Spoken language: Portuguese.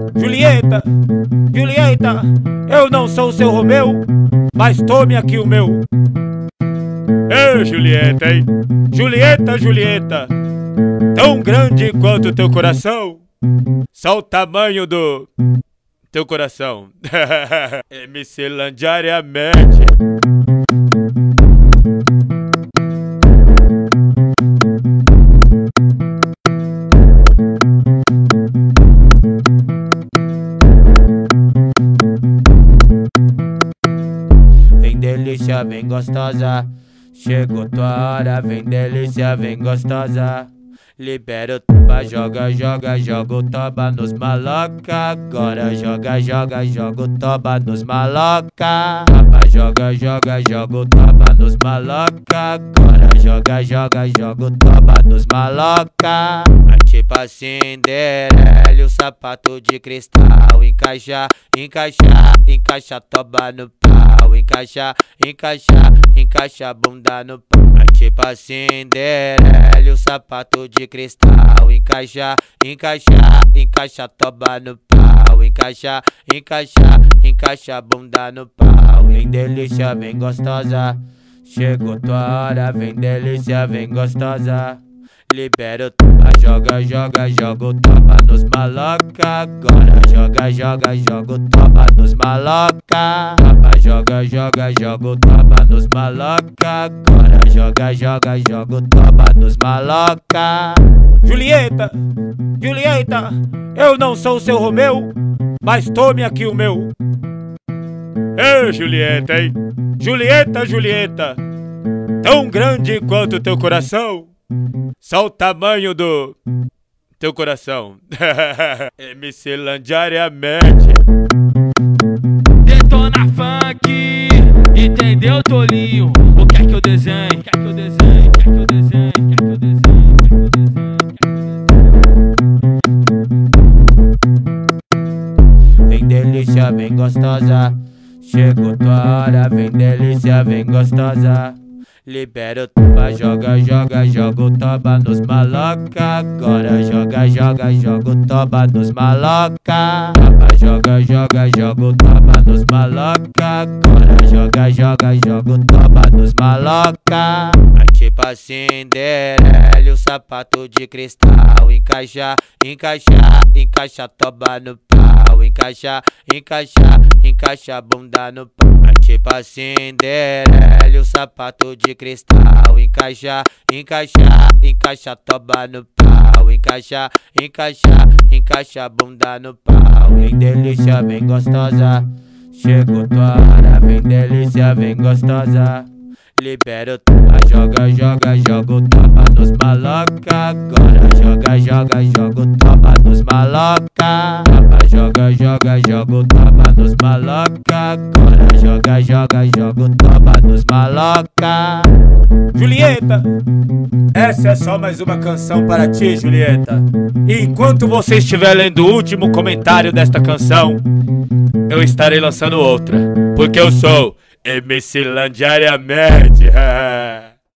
Julieta, Julieta, eu não sou seu Romeu, mas tome aqui o meu. Ei, Julieta, hein? Julieta, Julieta, tão grande quanto teu coração, só o tamanho do teu coração. MC Landiariamente. Vem delícia, vem gostosa, chegou tua hora, vem delícia, vem gostosa. Libera o toba, joga, joga, joga o toba nos maloca. Agora joga, joga, joga o toba nos maloca. Toba, joga, joga, joga o toba nos maloca. Agora joga, joga, joga o toba nos maloca. Tipo a Cinderela, o sapato de cristal. Encaixa, encaixa, encaixa toba no pau. Encaixa, encaixa, encaixa a bunda no pau. Tipo a Cinderela, o sapato de cristal. Encaixa, encaixa, encaixa toba no pau. Encaixa, encaixa, encaixa a bunda no pau. Vem delícia, vem gostosa, chegou tua hora, vem delícia, vem gostosa. Libera o toba, joga, joga, joga o toba nos maloca. Agora joga, joga, joga o toba nos maloca. Toba, joga, joga, joga o toba nos maloca. Agora joga, joga, joga o toba nos maloca. Julieta, Julieta, eu não sou seu Romeu, mas tome aqui o meu. Ei, Julieta, hein? Julieta, Julieta, tão grande quanto teu coração, só o tamanho do teu coração. MC Landiariamente. Detona funk, entendeu, Tolinho? O que é que eu desenho? O que é que eu desenho? O que é que eu desenho? O que é que eu desenho? O que é que eu desenho? Vem delícia, vem gostosa, chegou tua hora, vem delícia, vem gostosa. Libera o toba, joga, joga, joga o toba nos maloca. Agora joga, joga, joga o toba nos maloca. Toba, joga, joga, joga o toba nos maloca. Agora joga, joga, joga o toba nos maloca. Tipo a Cinderela, o sapato de cristal. Encaixa, encaixa, encaixa toba no pau. Encaixa, encaixa, encaixa a bunda no pau. Tipo a Cinderela, o sapato de cristal. Encaixa, encaixa, encaixa toba no pau. Encaixa, encaixa, encaixa a bunda no pau. Vem delícia, vem gostosa, chegou tua hora, vem delícia, vem gostosa. Libera o toba, joga, joga, joga o toba nos maloca. Agora joga, joga, joga o toba nos maloca. Toba, joga, joga, joga o toba nos maloca. Agora joga, joga, joga o toba nos maloca. Julieta, essa é só mais uma canção para ti, Julieta. E enquanto você estiver lendo o último comentário desta canção, eu estarei lançando outra, porque eu sou MC Landiariamente.